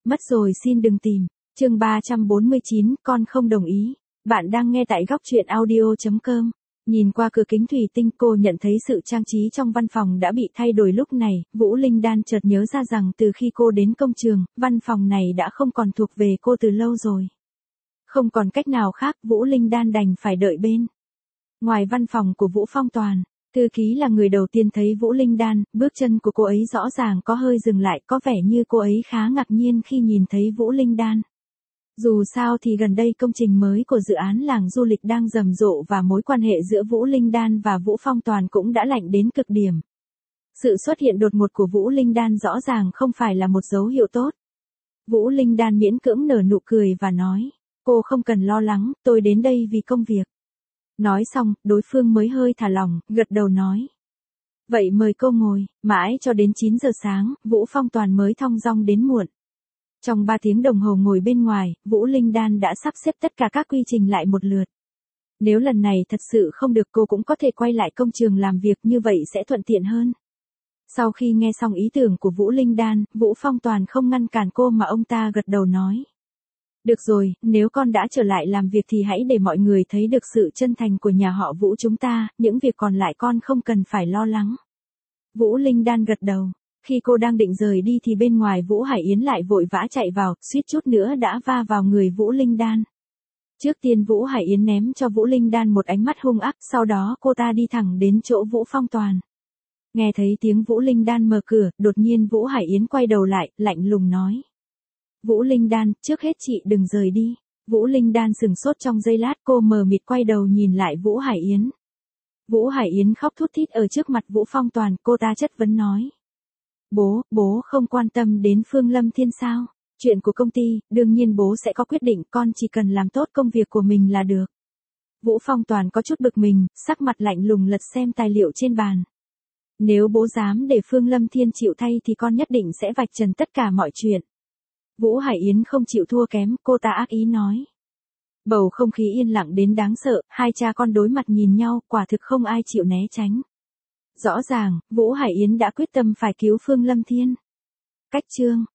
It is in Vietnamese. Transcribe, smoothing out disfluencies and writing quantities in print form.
Mất rồi xin đừng tìm. Chương 349, con không đồng ý. Bạn đang nghe tại góc truyện audio.com. Nhìn qua cửa kính thủy tinh, cô nhận thấy sự trang trí trong văn phòng đã bị thay đổi. Lúc này, Vũ Linh Đan chợt nhớ ra rằng từ khi cô đến công trường, văn phòng này đã không còn thuộc về cô từ lâu rồi. Không còn cách nào khác, Vũ Linh Đan đành phải đợi bên ngoài văn phòng của Vũ Phong Toàn. Thư ký là người đầu tiên thấy Vũ Linh Đan, bước chân của cô ấy rõ ràng có hơi dừng lại, có vẻ như cô ấy khá ngạc nhiên khi nhìn thấy Vũ Linh Đan. Dù sao thì gần đây công trình mới của dự án làng du lịch đang rầm rộ và mối quan hệ giữa Vũ Linh Đan và Vũ Phong Toàn cũng đã lạnh đến cực điểm. Sự xuất hiện đột ngột của Vũ Linh Đan rõ ràng không phải là một dấu hiệu tốt. Vũ Linh Đan miễn cưỡng nở nụ cười và nói, cô không cần lo lắng, tôi đến đây vì công việc. Nói xong, đối phương mới hơi thả lỏng, gật đầu nói. Vậy mời cô ngồi. Mãi cho đến 9 giờ sáng, Vũ Phong Toàn mới thong dong đến muộn. Trong 3 tiếng đồng hồ ngồi bên ngoài, Vũ Linh Đan đã sắp xếp tất cả các quy trình lại một lượt. Nếu lần này thật sự không được, cô cũng có thể quay lại công trường làm việc, như vậy sẽ thuận tiện hơn. Sau khi nghe xong ý tưởng của Vũ Linh Đan, Vũ Phong Toàn không ngăn cản cô mà ông ta gật đầu nói. Được rồi, nếu con đã trở lại làm việc thì hãy để mọi người thấy được sự chân thành của nhà họ Vũ chúng ta, những việc còn lại con không cần phải lo lắng. Vũ Linh Đan gật đầu. Khi cô đang định rời đi thì bên ngoài Vũ Hải Yến lại vội vã chạy vào, suýt chút nữa đã va vào người Vũ Linh Đan. Trước tiên Vũ Hải Yến ném cho Vũ Linh Đan một ánh mắt hung ác, sau đó cô ta đi thẳng đến chỗ Vũ Phong Toàn. Nghe thấy tiếng Vũ Linh Đan mở cửa, đột nhiên Vũ Hải Yến quay đầu lại, lạnh lùng nói. Vũ Linh Đan, trước hết chị đừng rời đi. Vũ Linh Đan sửng sốt trong giây lát, cô mờ mịt quay đầu nhìn lại Vũ Hải Yến. Vũ Hải Yến khóc thút thít ở trước mặt Vũ Phong Toàn, cô ta chất vấn nói. Bố không quan tâm đến Phương Lâm Thiên sao? Chuyện của công ty, đương nhiên bố sẽ có quyết định, con chỉ cần làm tốt công việc của mình là được. Vũ Phong Toàn có chút bực mình, sắc mặt lạnh lùng lật xem tài liệu trên bàn. Nếu bố dám để Phương Lâm Thiên chịu thay thì con nhất định sẽ vạch trần tất cả mọi chuyện. Vũ Hải Yến không chịu thua kém, cô ta ác ý nói. Bầu không khí yên lặng đến đáng sợ, hai cha con đối mặt nhìn nhau, quả thực không ai chịu né tránh. Rõ ràng, Vũ Hải Yến đã quyết tâm phải cứu Phương Lâm Thiên. Cách chương